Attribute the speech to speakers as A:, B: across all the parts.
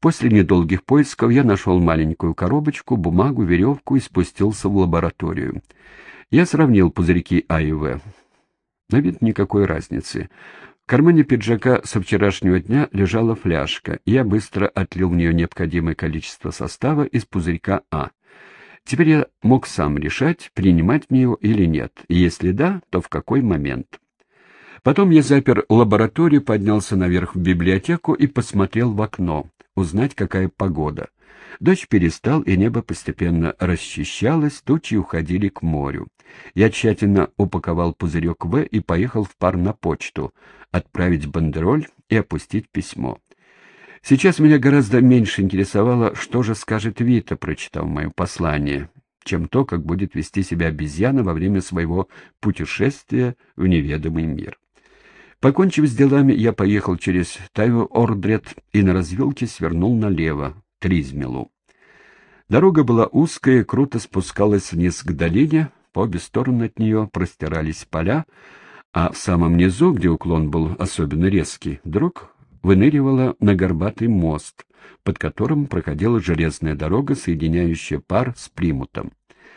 A: После недолгих поисков я нашел маленькую коробочку, бумагу, веревку и спустился в лабораторию. Я сравнил пузырьки А и В. На вид никакой разницы. В кармане пиджака со вчерашнего дня лежала фляжка, и я быстро отлил в нее необходимое количество состава из пузырька А. Теперь я мог сам решать, принимать мне его или нет, и если да, то в какой момент. Потом я запер лабораторию, поднялся наверх в библиотеку и посмотрел в окно, узнать, какая погода. Дождь перестал, и небо постепенно расчищалось, тучи уходили к морю. Я тщательно упаковал пузырек В и поехал в пар на почту, отправить бандероль и опустить письмо. Сейчас меня гораздо меньше интересовало, что же скажет Вита, прочитав мое послание, чем то, как будет вести себя обезьяна во время своего путешествия в неведомый мир. Покончив с делами, я поехал через Тайву-Ордред и на развилке свернул налево, к Тризмелу. Дорога была узкая, круто спускалась вниз к долине, по обе стороны от нее простирались поля, а в самом низу, где уклон был особенно резкий, вдруг выныривала на горбатый мост, под которым проходила железная дорога, соединяющая пар с Плимутом.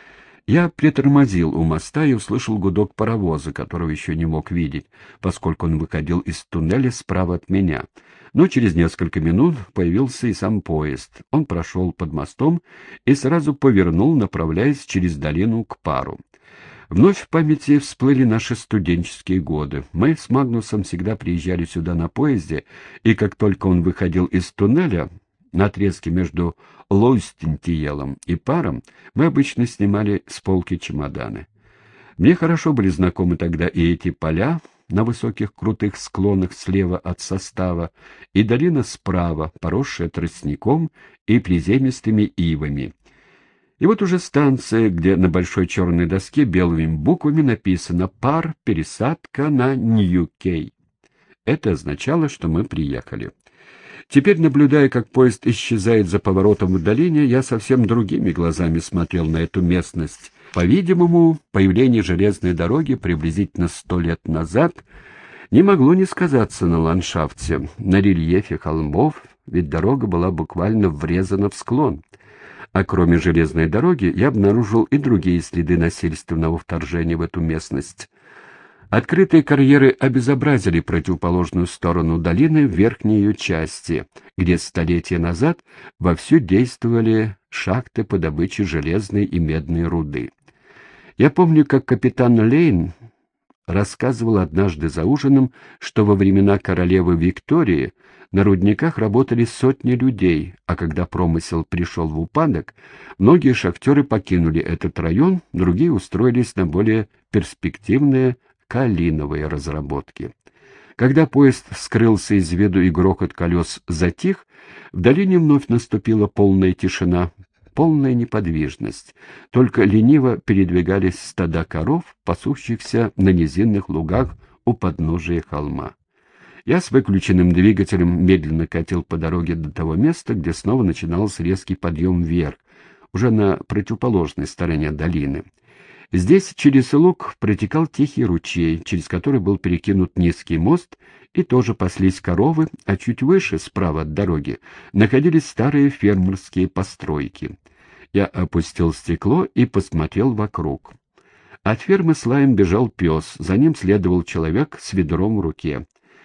A: Я притормозил у моста и услышал гудок паровоза, которого еще не мог видеть, поскольку он выходил из туннеля справа от меня. Но через несколько минут появился и сам поезд. Он прошел под мостом и сразу повернул, направляясь через долину к пару. Вновь в памяти всплыли наши студенческие годы. Мы с Магнусом всегда приезжали сюда на поезде, и как только он выходил из туннеля, на отрезке между Лойстентиелом и паром, мы обычно снимали с полки чемоданы. Мне хорошо были знакомы тогда и эти поля на высоких крутых склонах слева от состава, и долина справа, поросшая тростником и приземистыми ивами. И вот уже станция, где на большой черной доске белыми буквами написано «Пар, пересадка на Нью-Кей». Это означало, что мы приехали. Теперь, наблюдая, как поезд исчезает за поворотом в долине, я совсем другими глазами смотрел на эту местность. По-видимому, появление железной дороги приблизительно 100 лет назад не могло не сказаться на ландшафте, на рельефе холмов, ведь дорога была буквально врезана в склон. А кроме железной дороги я обнаружил и другие следы насильственного вторжения в эту местность. Открытые карьеры обезобразили противоположную сторону долины в верхней ее части, где столетия назад вовсю действовали шахты по добыче железной и медной руды. Я помню, как капитан Лейн рассказывал однажды за ужином, что во времена королевы Виктории на рудниках работали сотни людей, а когда промысел пришел в упадок, многие шахтеры покинули этот район, другие устроились на более перспективные каолиновые разработки. Когда поезд скрылся из виду и грохот колес затих, в долине вновь наступила полная тишина, полная неподвижность. Только лениво передвигались стада коров, пасущихся на низинных лугах у подножия холма. Я с выключенным двигателем медленно катил по дороге до того места, где снова начинался резкий подъем вверх, уже на противоположной стороне долины. Здесь через луг протекал тихий ручей, через который был перекинут низкий мост, и тоже паслись коровы, а чуть выше, справа от дороги, находились старые фермерские постройки. Я опустил стекло и посмотрел вокруг. От фермы с лаем бежал пес, за ним следовал человек с ведром в руке.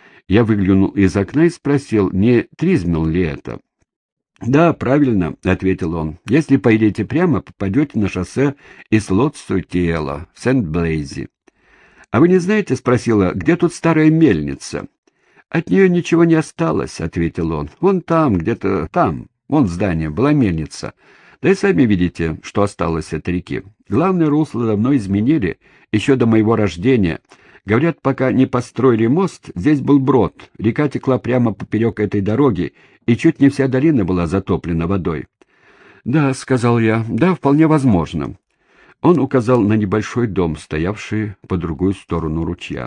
A: Я выглянул из окна и спросил, не Тризмел ли это? «Да, правильно», — ответил он. «Если пойдете прямо, попадете на шоссе из Лотсу-Тиэла в Сент-Блейзи». «А вы не знаете, — спросила, — где тут старая мельница?» «От нее ничего не осталось», — ответил он. «Вон там, где-то там, вон здание, была мельница. Да и сами видите, что осталось от реки. Главное русло давно изменили, еще до моего рождения. Говорят, пока не построили мост, здесь был брод, река текла прямо поперек этой дороги, и чуть не вся долина была затоплена водой». «Да», — сказал я, — «да, вполне возможно». Он указал на небольшой дом, стоявший по другую сторону ручья.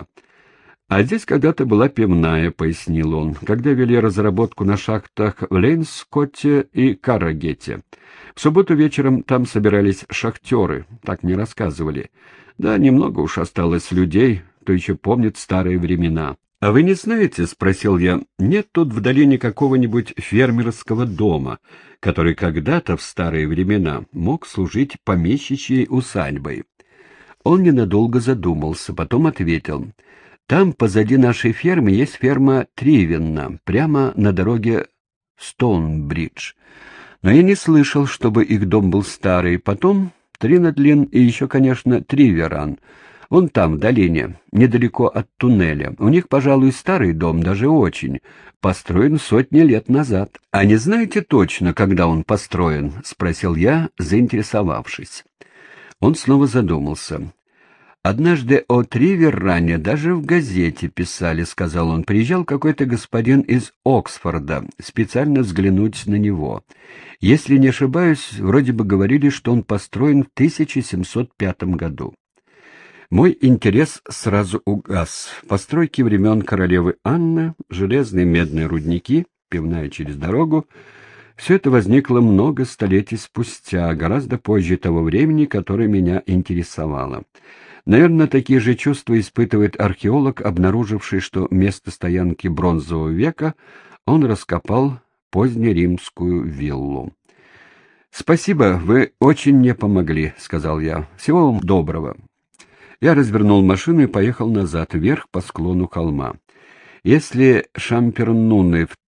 A: «А здесь когда-то была пивная», — пояснил он, — «когда вели разработку на шахтах в Лейнскотте и Каррагете. В субботу вечером там собирались шахтеры, так мне рассказывали. Да, немного уж осталось людей, кто еще помнит старые времена. «А вы не знаете, — спросил я, — нет тут в долине какого-нибудь фермерского дома, который когда-то в старые времена мог служить помещичьей усадьбой?» Он ненадолго задумался, потом ответил: «Там позади нашей фермы есть ферма Тривенна, прямо на дороге Стоунбридж. Но я не слышал, чтобы их дом был старый. Потом Тринадлин и еще, конечно, Триверан. Вон там, в долине, недалеко от туннеля. У них, пожалуй, старый дом, даже очень. Построен сотни лет назад. А не знаете точно, когда он построен?» — спросил я, заинтересовавшись. Он снова задумался. «Однажды о Триверране даже в газете писали, — сказал он. — Приезжал какой-то господин из Оксфорда специально взглянуть на него. Если не ошибаюсь, вроде бы говорили, что он построен в 1705 году. Мой интерес сразу угас. Постройки времен королевы Анны, железные медные рудники, пивная через дорогу — все это возникло много столетий спустя, гораздо позже того времени, которое меня интересовало. Наверное, такие же чувства испытывает археолог, обнаруживший, что место стоянки Бронзового века он раскопал позднеримскую виллу. «Спасибо, вы очень мне помогли», — сказал я. «Всего вам доброго». Я развернул машину и поехал назад, вверх по склону холма. Если шампернуны в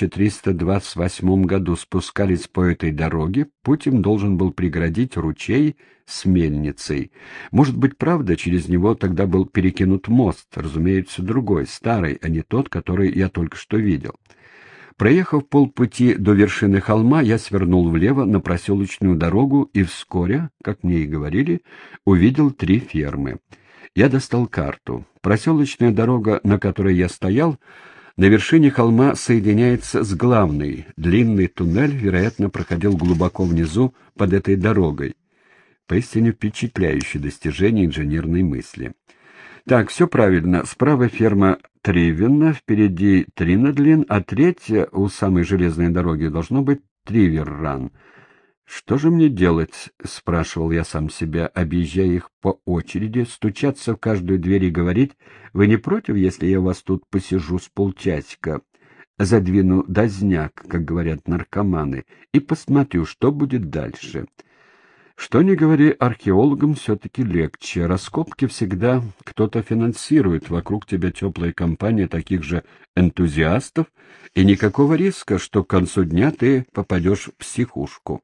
A: 1328 году спускались по этой дороге, путь им должен был преградить ручей с мельницей. Может быть, правда, через него тогда был перекинут мост, разумеется, другой, старый, а не тот, который я только что видел. Проехав полпути до вершины холма, я свернул влево на проселочную дорогу и вскоре, как мне и говорили, увидел 3 фермы. Я достал карту. Проселочная дорога, на которой я стоял, на вершине холма соединяется с главной. Длинный туннель, вероятно, проходил глубоко внизу под этой дорогой. Поистине впечатляющее достижение инженерной мысли. Так, все правильно. Справа ферма Тривенна, впереди Тринадлин, а третья у самой железной дороги должно быть Триверран. «Что же мне делать?» — спрашивал я сам себя, объезжая их по очереди, стучаться в каждую дверь и говорить: «Вы не против, если я у вас тут посижу с полчасика, задвину дозняк, как говорят наркоманы, и посмотрю, что будет дальше?» Что ни говори, археологам все-таки легче. Раскопки всегда кто-то финансирует, вокруг тебя теплая компания таких же энтузиастов, и никакого риска, что к концу дня ты попадешь в психушку.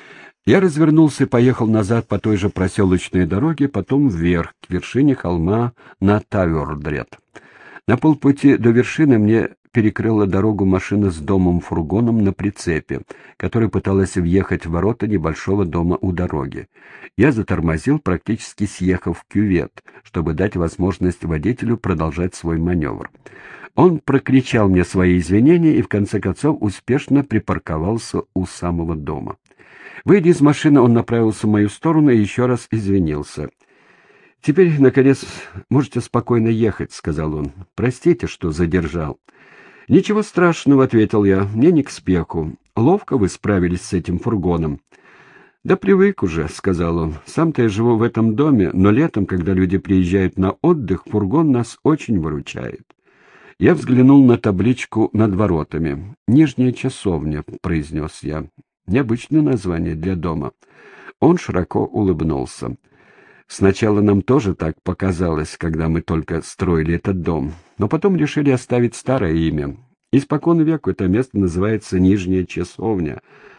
A: Я развернулся и поехал назад по той же проселочной дороге, потом вверх, к вершине холма на Тавердред. На полпути до вершины мне перекрыла дорогу машина с домом-фургоном на прицепе, которая пыталась въехать в ворота небольшого дома у дороги. Я затормозил, практически съехав в кювет, чтобы дать возможность водителю продолжать свой маневр. Он прокричал мне свои извинения и в конце концов успешно припарковался у самого дома. Выйдя из машины, он направился в мою сторону и еще раз извинился. «Теперь, наконец, можете спокойно ехать», — сказал он. «Простите, что задержал». «Ничего страшного», — ответил я, — «мне не к спеху. Ловко вы справились с этим фургоном». «Да привык уже», — сказал он. «Сам-то я живу в этом доме, но летом, когда люди приезжают на отдых, фургон нас очень выручает». Я взглянул на табличку над воротами. «Нижняя часовня», — произнес я. «Необычное название для дома». Он широко улыбнулся. «Сначала нам тоже так показалось, когда мы только строили этот дом, но потом решили оставить старое имя. Испокон веку это место называется Нижняя часовня,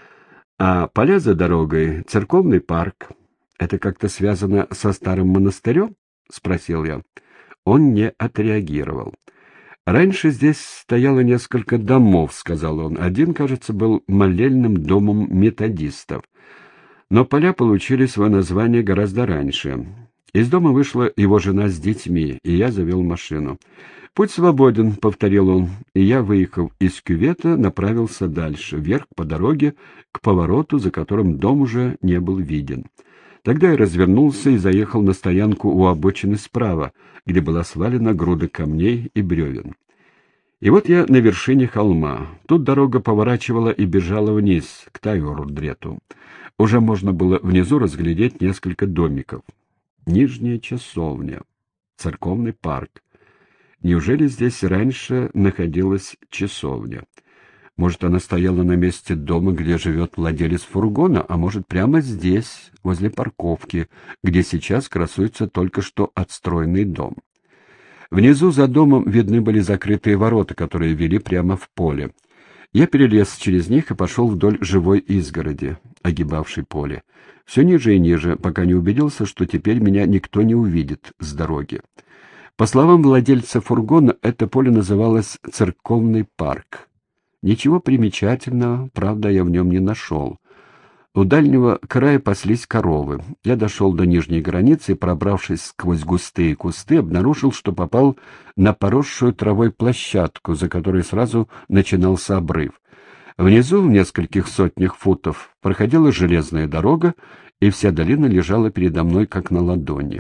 A: а поля за дорогой — церковный парк. Это как-то связано со старым монастырем?» — спросил я. Он не отреагировал. «Раньше здесь стояло несколько домов», — сказал он. «Один, кажется, был молельным домом методистов. Но поля получили свое название гораздо раньше. Из дома вышла его жена с детьми, и я завел машину. «Путь свободен», — повторил он, и я, выехав из кювета, направился дальше, вверх по дороге, к повороту, за которым дом уже не был виден. Тогда я развернулся и заехал на стоянку у обочины справа, где была свалена груда камней и бревен. И вот я на вершине холма. Тут дорога поворачивала и бежала вниз, к Тайордрету. Уже можно было внизу разглядеть несколько домиков. Нижняя часовня, церковный парк. Неужели здесь раньше находилась часовня? Может, она стояла на месте дома, где живет владелец фургона, а может, прямо здесь, возле парковки, где сейчас красуется только что отстроенный дом. Внизу за домом видны были закрытые ворота, которые вели прямо в поле. Я перелез через них и пошел вдоль живой изгороди, огибавшей поле. Все ниже и ниже, пока не убедился, что теперь меня никто не увидит с дороги. По словам владельца фургона, это поле называлось «Церковный парк». Ничего примечательного, правда, я в нем не нашел. У дальнего края паслись коровы. Я дошел до нижней границы и, пробравшись сквозь густые кусты, обнаружил, что попал на поросшую травой площадку, за которой сразу начинался обрыв. Внизу, в нескольких сотнях футов, проходила железная дорога, и вся долина лежала передо мной, как на ладони.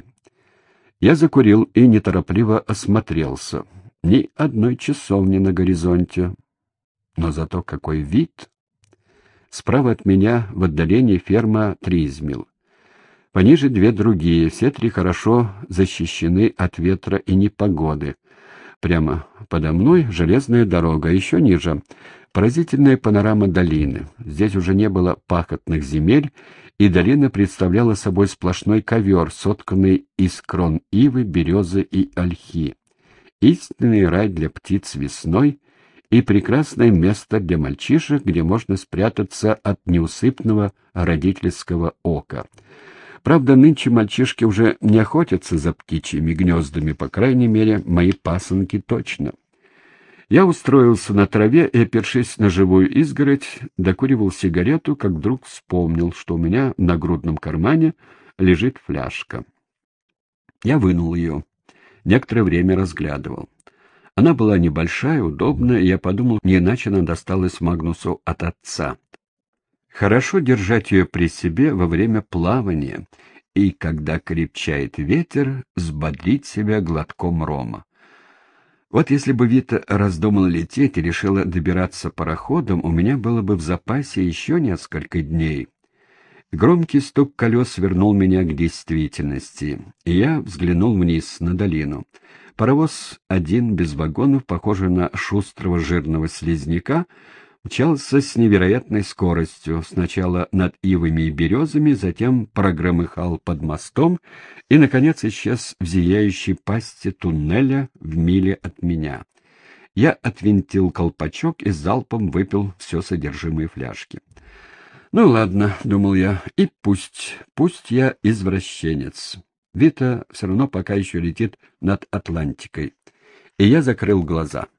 A: Я закурил и неторопливо осмотрелся. Ни одной часовни на горизонте. Но зато какой вид! Справа от меня в отдалении ферма Тризмил. Пониже две другие, все три хорошо защищены от ветра и непогоды. Прямо подо мной железная дорога, еще ниже поразительная панорама долины. Здесь уже не было пахотных земель, и долина представляла собой сплошной ковер, сотканный из крон ивы, березы и ольхи. Истинный рай для птиц весной и прекрасное место для мальчишек, где можно спрятаться от неусыпного родительского ока. Правда, нынче мальчишки уже не охотятся за птичьими гнездами, по крайней мере, мои пасынки точно. Я устроился на траве и, опершись на живую изгородь, докуривал сигарету, как вдруг вспомнил, что у меня в нагрудном кармане лежит фляжка. Я вынул ее. Некоторое время разглядывал. Она была небольшая, удобная, и я подумал, не иначе она досталась Магнусу от отца. Хорошо держать ее при себе во время плавания, и, когда крепчает ветер, взбодрить себя глотком рома. Вот если бы Вита раздумала лететь и решила добираться пароходом, у меня было бы в запасе еще несколько дней. Громкий стук колес вернул меня к действительности, и я взглянул вниз на долину. Паровоз один, без вагонов, похожий на шустрого жирного слизняка, мчался с невероятной скоростью, сначала над ивами и березами, затем прогромыхал под мостом и, наконец, исчез в зияющей пасти туннеля в миле от меня. Я отвинтил колпачок и залпом выпил все содержимое фляжки. «Ну ладно», — думал я, — «и пусть я извращенец. Вита все равно пока еще летит над Атлантикой». И я закрыл глаза.